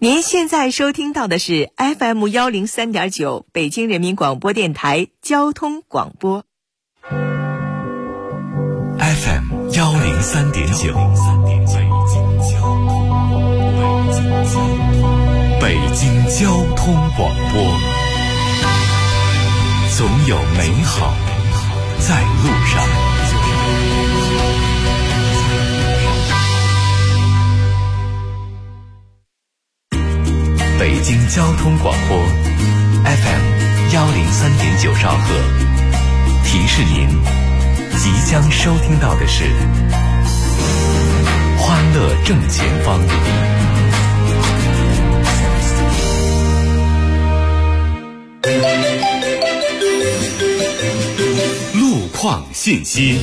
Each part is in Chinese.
您现在收听到的是 FM103.9 北京人民广播电台交通广播。 FM103.9 北京交通广播，总有美好在路上。北京交通广播 FM103.9 兆赫，提示您即将收听到的是欢乐正前方。路况信息。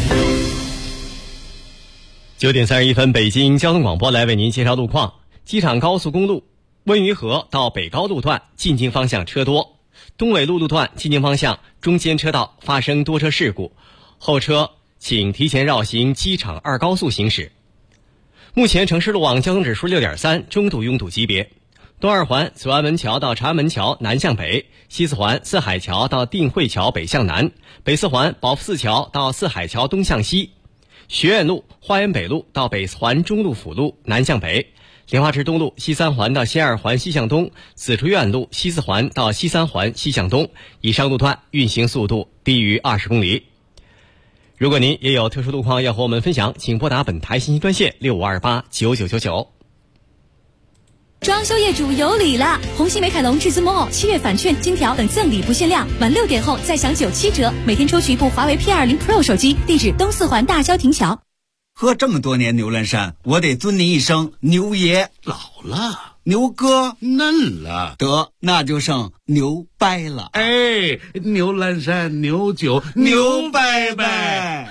9点31分，北京交通广播来为您介绍路况。机场高速公路温榆河到北高路段进京方向车多，东纬路路段进京方向中间车道发生多车事故，后车请提前绕行机场2高速行驶。目前城市路网交通指数 6.3， 中度拥堵级别。东二环左安门桥到长安门桥南向北，西四环四海桥到定慧桥北向南，北四环保福寺桥到四海桥东向西，学院路花园北路到北四环中路辅路南向北，莲花池东路西三环到西二环西向东，紫竹院路西四环到西三环西向东，以上路段运行速度低于20公里。如果您也有特殊路况要和我们分享，请拨打本台信息专线65289999。 装修业主有礼了！红星美凯龙至尊 Mall 7月返券、金条等赠礼不限量，满6点后再享97折，每天抽取一部华为 P20 Pro 手机。地址东四环大郊亭桥。 喝这么多年牛栏山，我得尊您一声牛爷。 老了， 牛哥嫩了， 得那就剩牛掰了。 哎，牛栏山牛酒牛掰掰。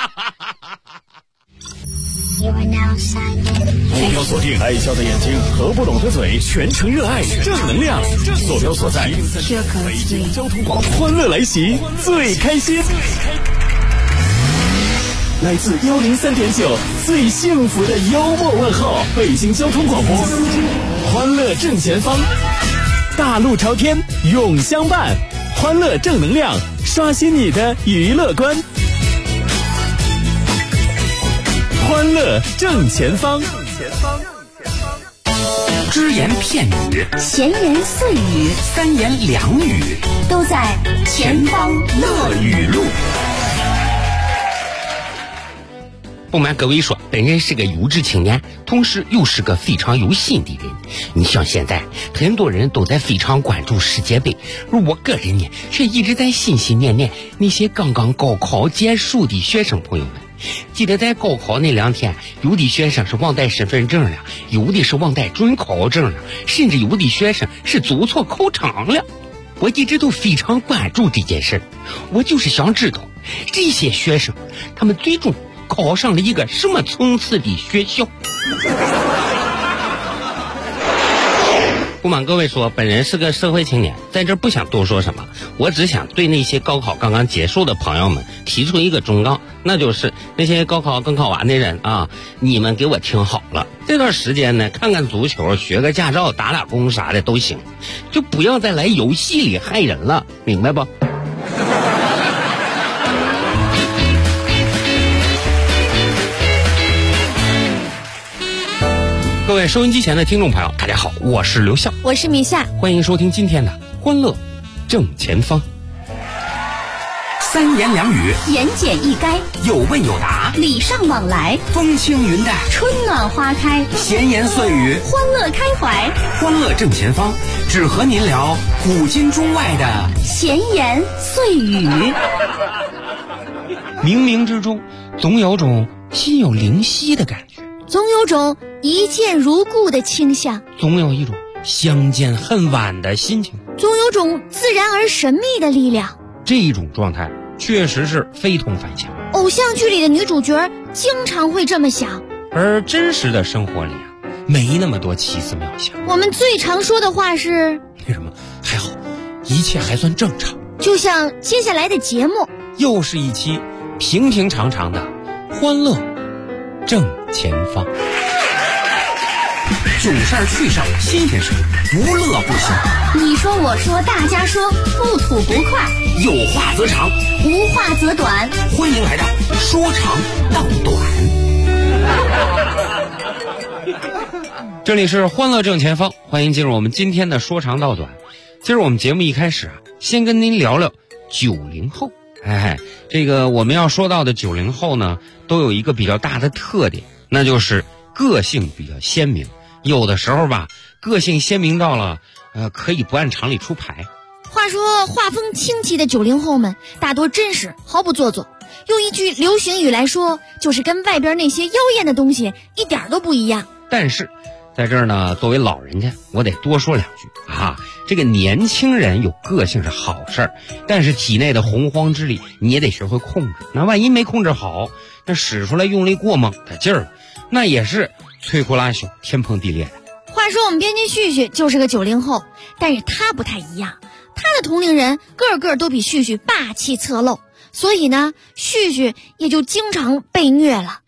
目标锁定爱笑的眼睛和不懂的嘴，全程热爱正能量。坐标所在北京交通广播，欢乐来袭最开心。来自103.9最幸福的幽默问候，北京交通广播，欢乐正前方，大路朝天永相伴，欢乐正能量，刷新你的娱乐观。欢乐正前方， 只言片语， 闲言碎语， 三言两语， 都在前方乐语录。不瞒各位说，本人是个优质青年，同时又是个非常有心的人。你像现在很多人都在非常关注世界杯，而我个人呢，却一直在心心念念那些刚刚高考结束的学生朋友们。记得在高考那2天，有的学生是忘带身份证了，有的是忘带准考证了，甚至有的学生是走错考场了。我一直都非常关注这件事，我就是想知道这些学生他们最终考上了一个什么层次的学校。不瞒各位说，本人是个社会青年，在这不想多说什么，我只想对那些高考刚刚结束的朋友们提出一个忠告，那就是那些高考刚考完的人啊，你们给我听好了，这段时间呢，看看足球，学个驾照，打工啥的都行，就不要再来游戏里害人了，明白不？各位收音机前的听众朋友，大家好，我是刘笑， 我是米夏， 欢迎收听今天的欢乐正前方。三言两语， 言简意赅， 有问有答， 礼尚往来， 风轻云淡， 春暖花开， 闲言碎语， 欢乐开怀。 欢乐正前方，只和您聊古今中外的闲言碎语。 冥冥之中，总有种心有灵犀的感觉， 总有种一见如故的倾向， 总有一种相见恨晚的心情， 总有种自然而神秘的力量。 这种状态确实是非同凡响。 偶像剧里的女主角经常会这么想， 而真实的生活里啊，没那么多奇思妙想。 我们最常说的话是为什么？还好，一切还算正常。 就像接下来的节目， 又是一期平平常常的欢乐正前方。 囧事儿趣事儿新鲜事儿，不乐不行。 你说我说大家说，不吐不快， 有话则长， 无话则短。 欢迎来到说长道短。这里是欢乐正前方，欢迎进入我们今天的说长道短。今儿我们节目一开始先跟您聊聊90后。这个我们要说到的90后呢，都有一个比较大的特点，那就是个性比较鲜明。有的时候吧，个性鲜明到了可以不按常理出牌。 话说画风清奇的90后们大多真实，毫不做作。用一句流行语来说，就是跟外边那些妖艳的东西一点都不一样。 但是在这儿呢，作为老人家，我得多说两句这个年轻人有个性是好事儿，但是体内的洪荒之力你也得学会控制。那万一没控制好，那使出来用力过猛的劲儿，那也是摧枯拉朽、天崩地裂的。 话说我们编辑旭旭就是个90后，但是他不太一样，他的同龄人个个都比旭旭霸气侧漏，所以呢，旭旭也就经常被虐了。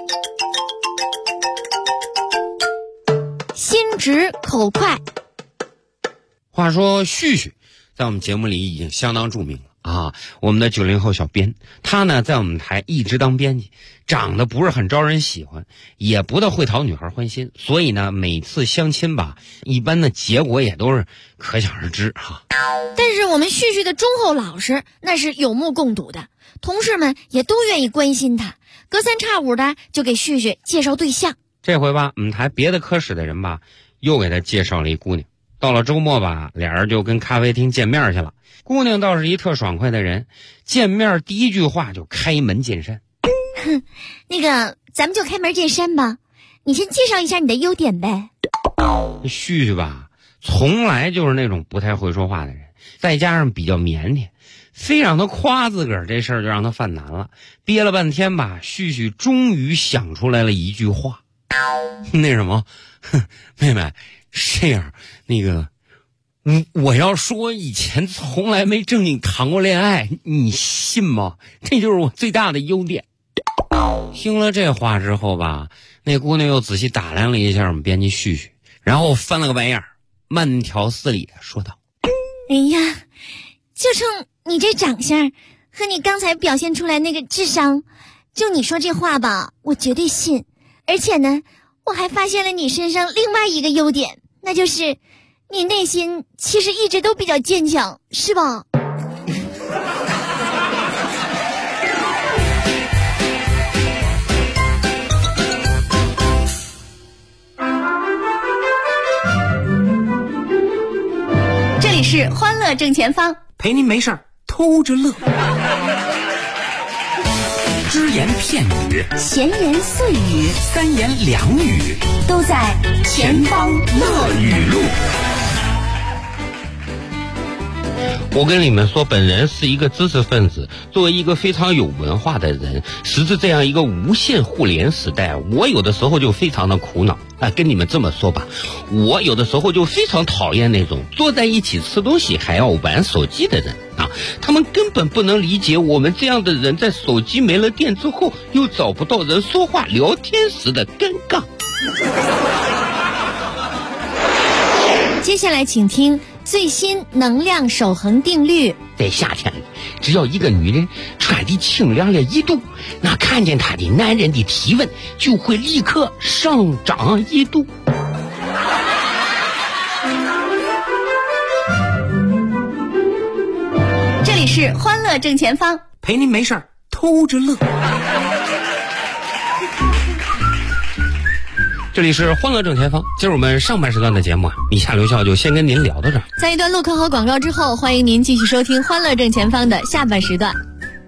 心直口快。 话说旭旭在我们节目里已经相当著名了我们的90后小编，他呢在我们台一直当编辑，长得不是很招人喜欢，也不大会讨女孩欢心，所以呢每次相亲吧，一般的结果也都是可想而知但是我们旭旭的忠厚老实那是有目共睹的，同事们也都愿意关心他，隔三差五的就给旭旭介绍对象。 这回吧，我们台别的科室的人吧又给他介绍了一姑娘。到了周末吧，俩人就跟咖啡厅见面去了。姑娘倒是一特爽快的人，见面第一句话就开门见山。 那个咱们就开门见山吧，你先介绍一下你的优点呗。 旭旭吧从来就是那种不太会说话的人，再加上比较腼腆，非让他夸自个儿，这事儿就让他犯难了。憋了半天吧，旭旭终于想出来了一句话。那什么，妹妹，是这样，那个我要说以前从来没正经谈过恋爱，你信吗？这就是我最大的优点。听了这话之后吧，那姑娘又仔细打量了一下我们编辑旭旭，然后翻了个白眼，慢条斯理的说道： 哎呀，就冲你这长相和你刚才表现出来那个智商，就你说这话吧，我绝对信。而且呢，我还发现了你身上另外一个优点，那就是你内心其实一直都比较坚强，是吧？ 这里是欢乐正前方， 陪您没事儿偷着乐。只言片语， 闲言碎语， 三言两语， 都在前方乐语录。 我跟你们说，本人是一个知识分子，作为一个非常有文化的人，时至这样一个无线互联时代，我有的时候就非常的苦恼跟你们这么说吧，我有的时候就非常讨厌那种坐在一起吃东西还要玩手机的人他们根本不能理解我们这样的人在手机没了电之后又找不到人说话聊天时的尴尬。 接下来请听最新能量守恒定律。 在夏天里，只要一个女人穿的清凉了1度，那看见她的男人的体温就会立刻上涨1度。 这里是欢乐正前方， 陪您没事儿偷着乐。这里是欢乐正前方，今儿我们上半时段的节目以下留校就先跟您聊到这儿。 在一段路口和广告之后，欢迎您继续收听欢乐正前方的下半时段。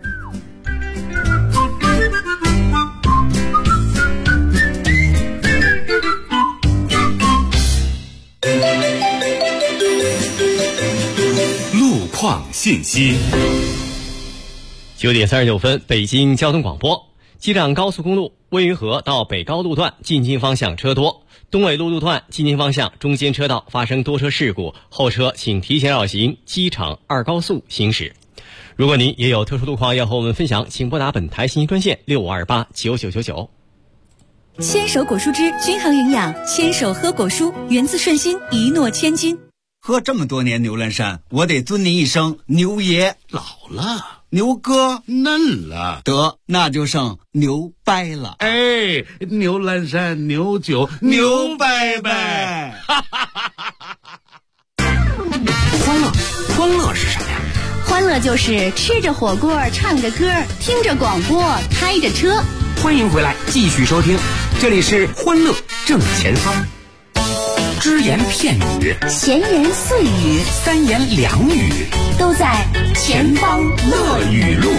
路况信息。 9点39分，北京交通广播。机场高速公路温榆河到北高路段进京方向车多，东纬路路段进京方向中间车道发生多车事故，后车请提前绕行机场2高速行驶。如果您也有特殊路况要和我们分享，请拨打本台信息专线65289999。 牵手果蔬汁均衡营养，牵手喝果蔬，源自顺心，一诺千金。 喝这么多年牛栏山，我得尊您一声牛爷。 老了， 牛哥嫩了， 得那就剩牛掰了。 哎，牛栏山牛酒牛掰掰。 欢乐是啥呀？ 欢乐就是吃着火锅，唱着歌，听着广播，开着车。 欢迎回来，继续收听，这里是欢乐正前方。只言片语， 闲言碎语， 三言两语， 都在前方乐语录。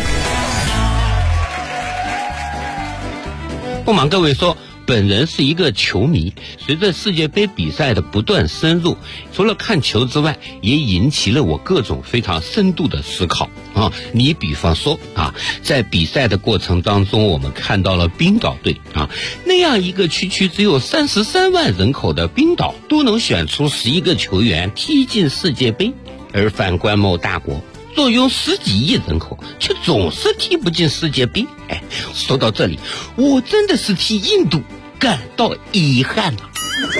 不瞒各位说，本人是一个球迷，随着世界杯比赛的不断深入，除了看球之外，也引起了我各种非常深度的思考啊。你比方说啊，在比赛的过程当中，我们看到了冰岛队啊，那样一个区只有33万人口的冰岛，都能选出11个球员踢进世界杯，而反观某大国，坐拥10几亿人口，却总是踢不进世界杯。哎，说到这里，我真的是替印度感到遗憾了。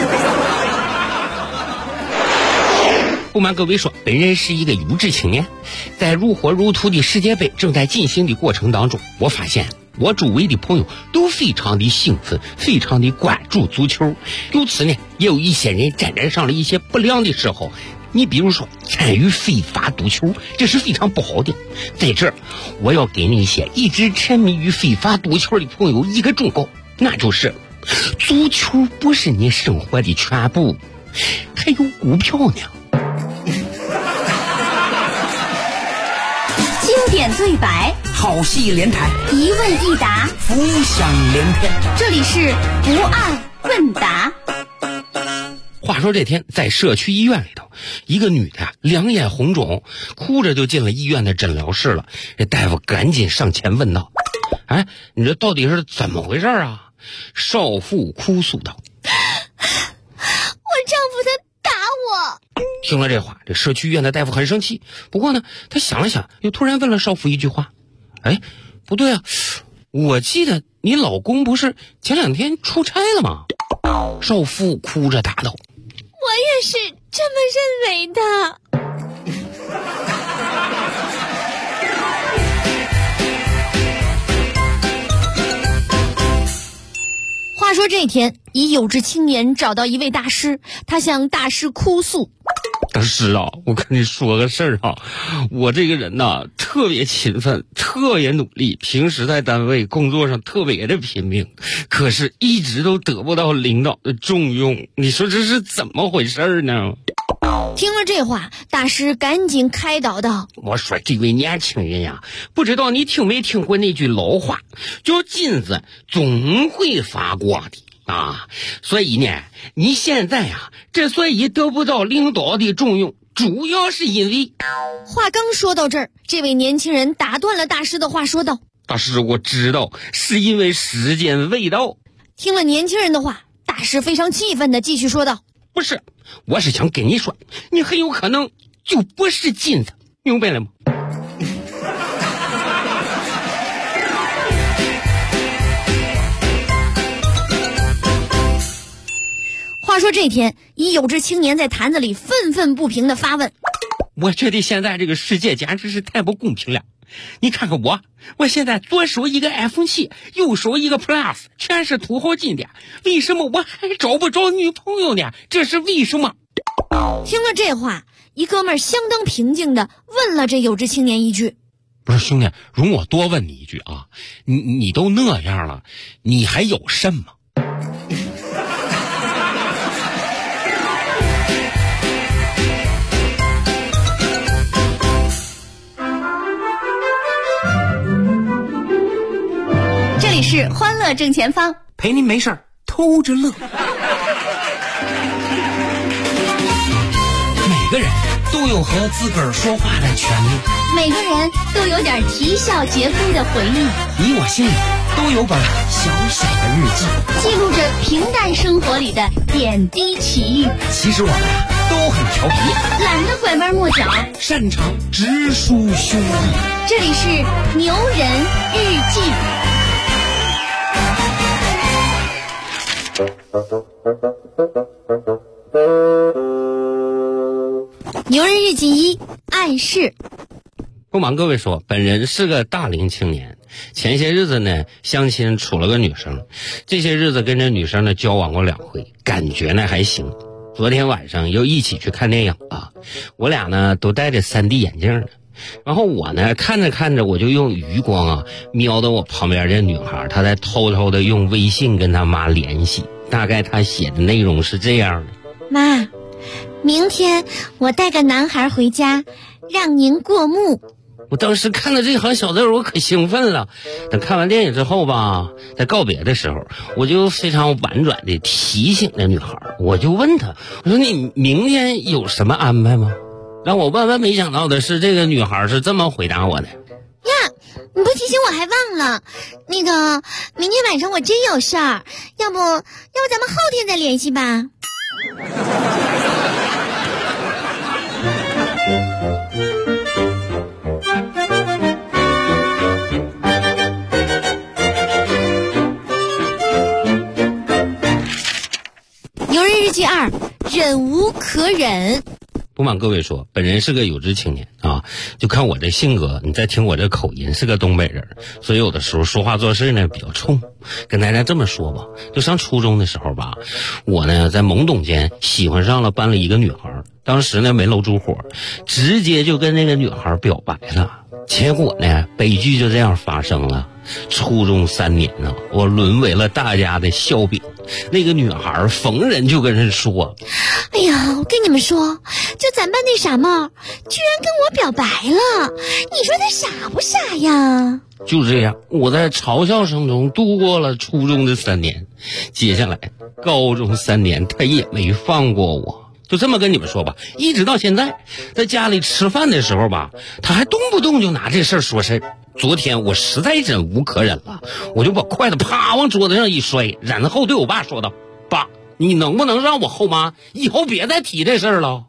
不瞒各位说，本人是一个有志青年，在如火如荼的世界杯正在进行的过程当中，我发现我周围的朋友都非常的兴奋，非常的关注足球，由此呢，也有一些人沾染上了一些不良的嗜好。你比如说参与非法赌球，这是非常不好的。在这儿，我要给那些一直沉迷于非法赌球的朋友一个忠告，那就是足球不是你生活的全部，还有股票呢。 经典对白， 好戏连台， 一问一答， 浮想联翩。 这里是不二问答。 话说这天在社区医院里头，一个女的两眼红肿，哭着就进了医院的诊疗室了。这大夫赶紧上前问道：哎，你这到底是怎么回事啊？少妇哭诉道： 我丈夫他打我。 听了这话，这社区医院的大夫很生气，不过呢，他想了想，又突然问了少妇一句话：哎，不对啊，我记得你老公不是前2天出差了吗？少妇哭着答道： 我也是这么认为的。话说这天，一有志青年找到一位大师，他向大师哭诉： 大师啊，我跟你说个事儿啊，我这个人呐，特别勤奋，特别努力，平时在单位工作上特别的拼命，可是一直都得不到领导的重用，你说这是怎么回事呢？ 听了这话，大师赶紧开导道： 我说这位年轻人呀，不知道你听没听过那句老话，叫金子总会发光的啊。所以呢，你现在呀，之所以得不到领导的重用，主要是因为…… 话刚说到这儿，这位年轻人打断了大师的话，说道： 大师，我知道是因为时间未到。 听了年轻人的话，大师非常气愤地继续说道： 不是，我是想跟你说，你很有可能就不是金子，明白了吗？ 话说这天，一有志青年在坛子里愤愤不平地发问： 我觉得现在这个世界简直是太不公平了。你看看我现在左手一个 iPhone 7，右手一个 Plus， 全是土豪金的，为什么我还找不着女朋友呢？这是为什么？ 听了这话，一哥们儿相当平静地问了这有志青年一句： 不是兄弟，容我多问你一句啊，你都那样了，你还有肾吗？ 这里是欢乐正前方， 陪您没事偷着乐。每个人都有和自个儿说话的权利， 每个人都有点啼笑皆非的回忆， 你我心里都有本小小的日记， 记录着平淡生活里的点滴奇遇。 其实我们都很调皮， 懒得拐弯抹角， 擅长直抒胸臆。 这里是牛人日记。 牛人日记1暗示。 不瞒各位说，本人是个大龄青年，前些日子呢相亲处了个女生，这些日子跟这女生呢交往过2回，感觉呢还行。昨天晚上又一起去看电影了，我俩呢都戴着 3D 眼镜呢。然后我呢看着看着，我就用余光瞄到我旁边这女孩，她在偷偷的用微信跟她妈联系，大概她写的内容是这样的： 妈，明天我带个男孩回家，让您过目。 我当时看到这行小字我可兴奋了。等看完电影之后吧，在告别的时候，我就非常婉转的提醒那女孩，我就问她，我说你明天有什么安排吗？让我万万没想到的是，这个女孩是这么回答我的： 呀，你不提醒我还忘了，那个明天晚上我真有事儿，要不咱们后天再联系吧。牛人日记2忍无可忍。 不瞒各位说，本人是个有志青年啊，就看我这性格，你再听我这口音，是个东北人，所以有的时候说话做事呢比较冲。跟大家这么说吧，就上初中的时候吧，我呢在懵懂间喜欢上了班里一个女孩，当时呢没搂住火，直接就跟那个女孩表白了。结果呢悲剧就这样发生了。初中3年呢，我沦为了大家的笑柄。那个女孩逢人就跟人说： 哎呀，我跟你们说，就咱班那傻帽居然跟我表白了，你说他傻不傻呀？ 就这样，我在嘲笑声中度过了初中的3年。接下来高中3年他也没放过我。就这么跟你们说吧，一直到现在，在家里吃饭的时候吧，他还动不动就拿这事儿说事儿。昨天我实在忍无可忍了，我就把筷子啪往桌子上一摔，然后对我爸说道：爸，你能不能让我后妈以后别再提这事儿了？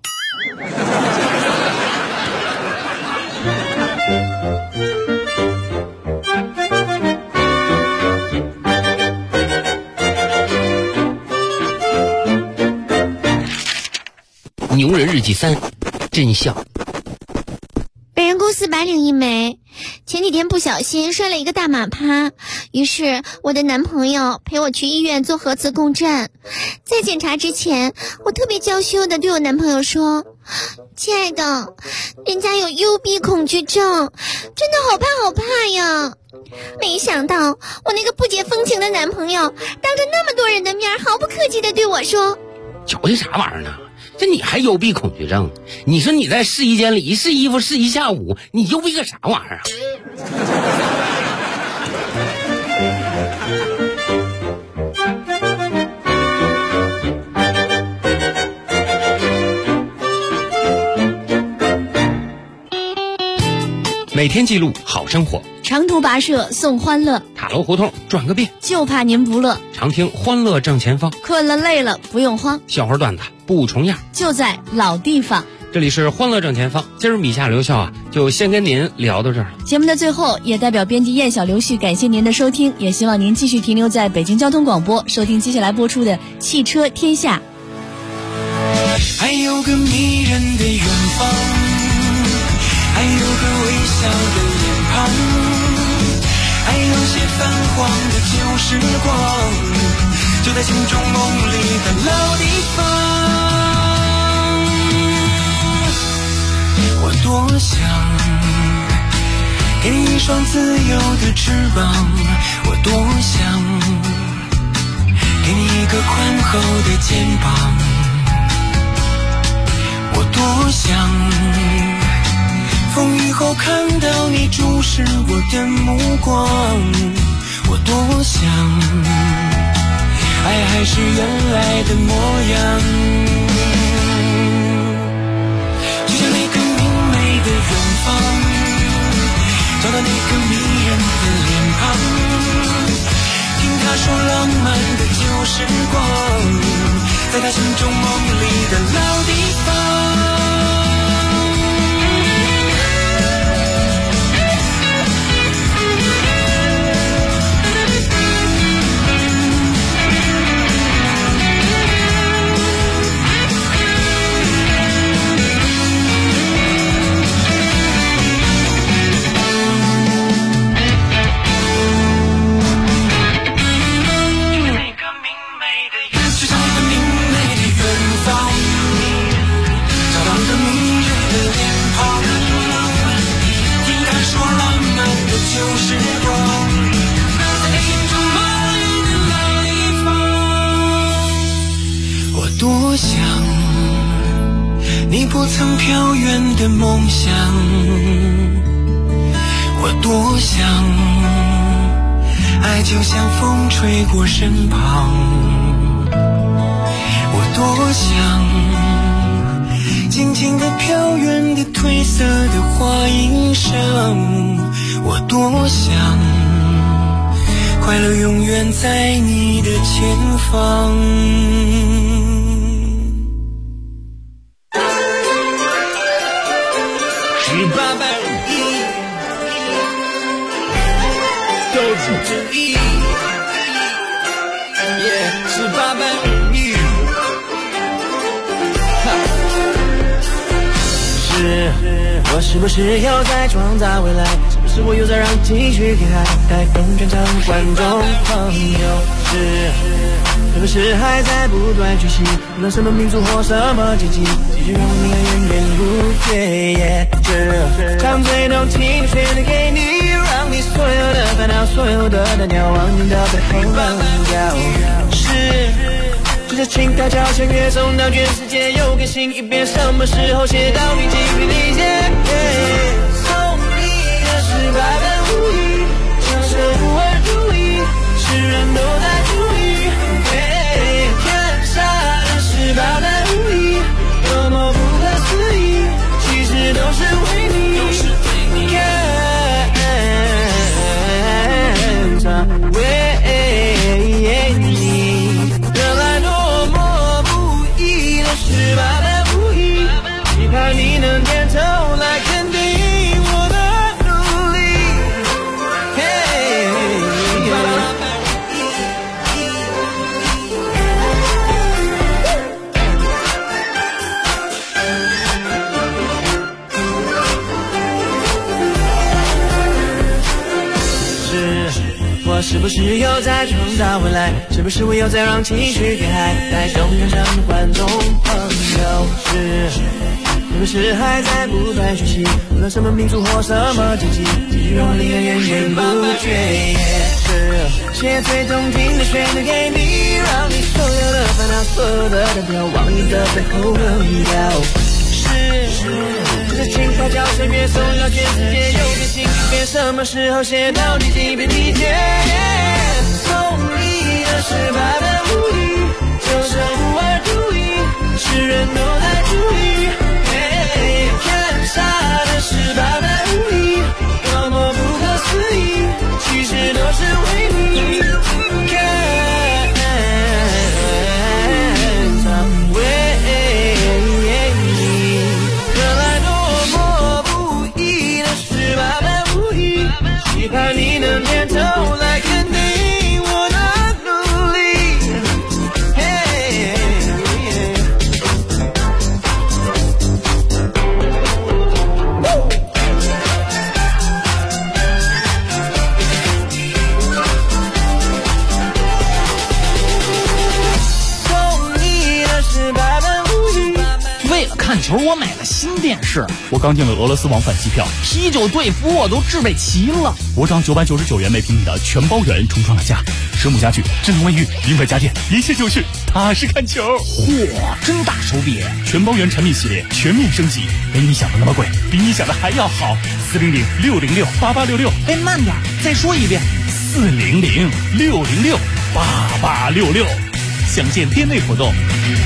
牛人日记3真相。 本人公司白领一枚，前几天不小心摔了一个大马趴，于是我的男朋友陪我去医院做核磁共振。在检查之前，我特别娇羞地对我男朋友说：亲爱的，人家有幽闭恐惧症，真的好怕好怕呀。没想到我那个不解风情的男朋友当着那么多人的面毫不客气地对我说： 瞧这啥玩意儿呢？这你还幽闭恐惧症？你说你在试衣间里一试衣服试一下午，你幽闭个啥玩意儿啊？每天记录好生活， 长途跋涉送欢乐， 塔楼胡同转个遍， 就怕您不乐。 常听欢乐正前方， 困了累了不用慌， 笑话段子不重样， 就在老地方。 这里是欢乐正前方，今儿米夏刘笑就先跟您聊到这儿。 节目的最后，也代表编辑燕小刘旭感谢您的收听，也希望您继续停留在北京交通广播，收听接下来播出的汽车天下。 还有个迷人的远方，还有个微笑的脸庞，还有些泛黄的旧时光，就在心中梦里的老地方。我多想给你一双自由的翅膀，我多想给你一个宽厚的肩膀，我多想风雨后看到你注视我的目光，我多想爱还是原来的模样，就像那个明媚的远方，找到那个迷人的脸庞，听他说浪漫的旧时光，在他心中梦里的老地方。 你不曾飘远的梦想，我多想，爱就像风吹过身旁，我多想，静静地飘远的褪色的花音上，我多想，快乐永远在你的前方。18般武艺，都不注意，18般武艺。我是不是又在创造未来？是不是我又在让继续给爱带动全场观众朋友？是不是还在不断学习？无论什么民族或什么阶级，继续让我们源源不绝。是唱最动听的旋律给你，让你所有的烦恼、所有的单调忘记到背后扔掉。这情调交响乐送到全世界，又更新一遍，什么时候写到你精疲力竭？送你的18般武艺，享受不二注意，世人都在注意。看傻的18般武艺，多么不可思议，其实都是为你，看上为你。18般武艺，期盼你能点头来肯定我的努力。我是不是又在创造未来？是不是我又在让情绪给爱带动全场的观众朋友？是不是还在不断学习？无论什么民族或什么阶级，继续让我灵感源源不绝。是写最动听的旋律给你，让你所有的烦恼、所有的单调往你的背后扔掉。这情调交响乐送到全世界，又更新一遍，什么时候写到你精疲力竭？送你的18般武艺，享受不二注意，世人都在注意。看傻的18般武艺，多么不可思议，其实都是为你。看上为期盼你能点头来肯定我的努力。送你的18般武艺。 为了看球，我买了新电视。 我刚订了俄罗斯往返机票， 啤酒队服我都置备齐了。 我涨999元每平米的全包圆重创了价，蛇母家具、智能卫浴、名牌家电，一切就是踏实看球。 嚯，真大手笔！ 全包圆产品系列全面升级，没你想的那么贵，比你想的还要好。400-606-8866。 哎，慢点，再说一遍。 400-606-8866。详见店内活动。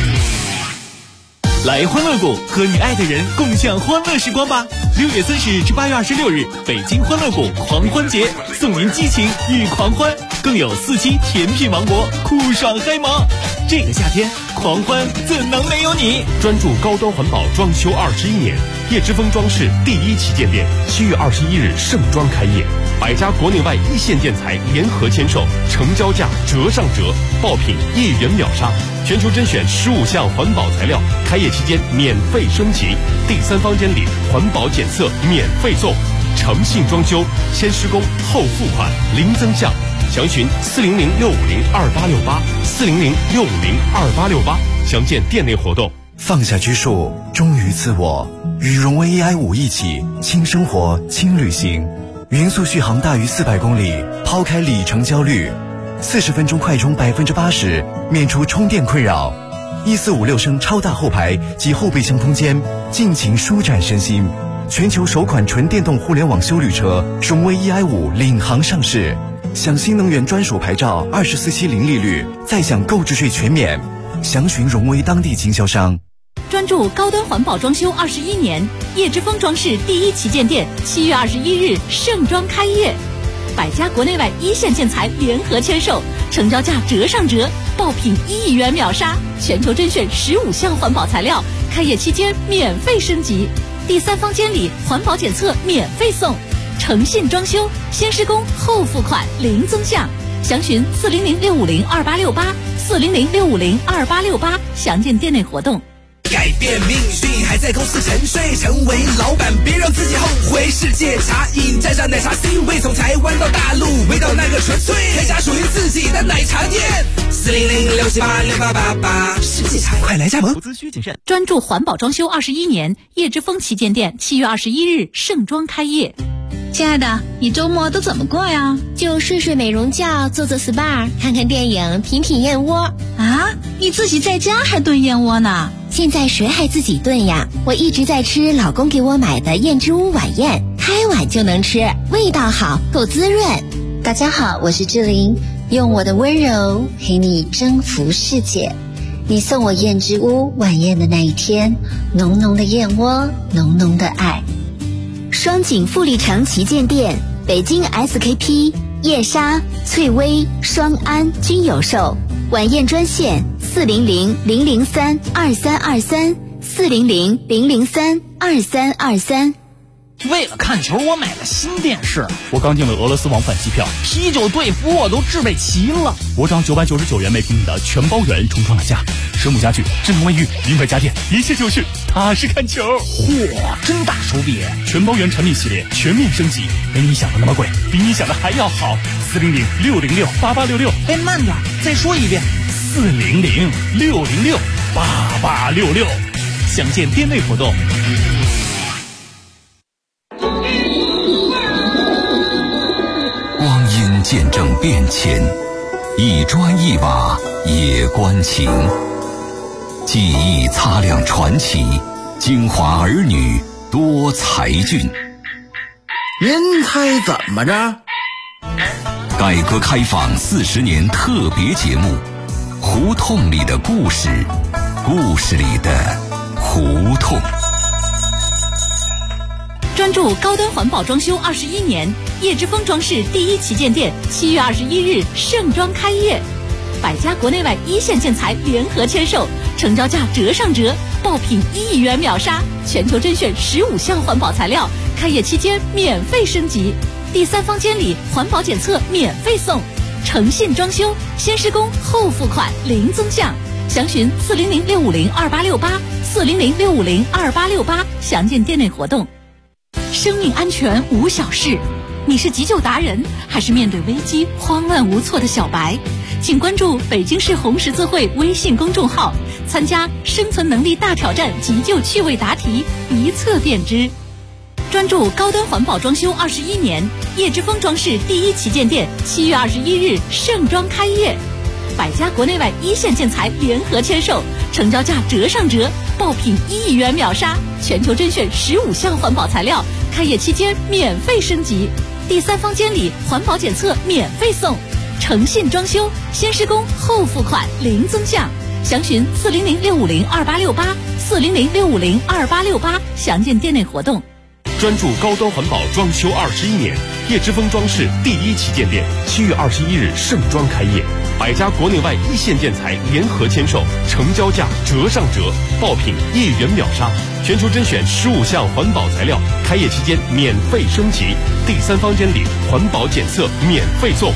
来欢乐谷，和你爱的人共享欢乐时光吧！6月30日至8月26日，北京欢乐谷狂欢节，送您激情与狂欢，更有4期甜品王国酷爽嗨萌。这个夏天，狂欢怎能没有你？ 专注高端环保装修21年，叶之峰装饰第1旗舰店7月21日盛装开业，100家国内外一线建材联合签售，成交价折上折，爆品1元秒杀，全球甄选15项环保材料，开业期间免费升级，第3方监理，环保检测免费送，诚信装修，先施工后付款，零增项。详询400-650-2868，400-650-2868，详见店内活动。 放下拘束，忠于自我，与荣威 AI5一起轻生活、轻旅行。匀速续航大于400公里，抛开里程焦虑，40分钟快充80%，免除充电困扰。 1456升超大后排及后备箱空间，尽情舒展身心。全球首款纯电动互联网休旅车荣威 EI5 领航上市，享新能源专属牌照，24期零利率，再享购置税全免。详询荣威当地经销商。 专注高端环保装修21年，叶之峰装饰第一旗舰店7月21日盛装开业，100家国内外一线建材联合签售，成交价折上折，爆品1亿元秒杀，全球甄选15项环保材料，开业期间免费升级，第三方监理环保检测免费送，诚信装修，先施工后付款零增项，详询400-650-2868，400-650-2868，详见店内活动。 改变命运还在公司沉睡，成为老板别让自己后悔。世界茶饮沾上奶茶 C 位，从台湾到大陆，味道那个纯粹，开家属于自己的奶茶店。400-678-6888，世界茶快来加盟。 投资需谨慎。 专注环保装修21年，叶之峰旗舰店7月21日盛装开业。 亲爱的，你周末都怎么过呀？就睡睡美容觉，做做 SPA， 看看电影，品品燕窝。 啊，你自己在家还炖燕窝呢？ 现在谁还自己炖呀？我一直在吃老公给我买的燕之屋晚宴，开碗就能吃，味道好，够滋润。大家好，我是志玲，用我的温柔陪你征服世界。你送我燕之屋晚宴的那一天，浓浓的燕窝，浓浓的爱。双井富力城旗舰店，北京 SKP、叶莎、翠微、双安均有售。晚宴专线400-003-2323，400-003-2323。 为了看球，我买了新电视。我刚订了俄罗斯往返机票，啤酒、队服我都置备齐了。我涨999元每平米的全包圆重创了价，蛇母家具、智能卫浴、名牌家电，一切就是踏实看球。嚯，真大手笔！全包圆产品系列全面升级，没你想的那么贵，比你想的还要好。400-606-8866。哎，慢点，再说一遍。400-606-8866。详见店内活动。 光阴见证变迁，一砖一瓦也关情。记忆擦亮传奇，京华儿女多才俊。 您猜怎么着？ 改革开放40年特别节目，胡同里的故事，故事里的胡同。 专注高端环保装修21年，叶之峰装饰第一旗舰店7月21日盛装开业，100家国内外一线建材联合签售，成交价折上折，爆品1亿元秒杀，全球甄选15项环保材料，开业期间免费升级，第三方监理环保检测免费送，诚信装修，先施工后付款零增项，详询400-650-2868，400-650-2868，详见店内活动。生命安全无小事，你是急救达人，还是面对危机慌乱无措的小白？请关注北京市红十字会微信公众号，参加生存能力大挑战急救趣味答题，一测便知。专注高端环保装修21年，叶之峰装饰第一旗舰店7月21日盛装开业，100家国内外一线建材联合签售，成交价折上折，爆品1亿元秒杀，全球甄选15项环保材料，开业期间免费升级，第三方监理环保检测免费送，诚信装修，先施工后付款零增项，详询400-650-2868，400-650-2868，详见店内活动。 专注高端环保装修21年，叶之峰装饰第一旗舰店7月21日盛装开业，100家国内外一线建材联合签售，成交价折上折，爆品1亿元秒杀，全球甄选15项环保材料，开业期间免费升级，第三方监理环保检测免费送。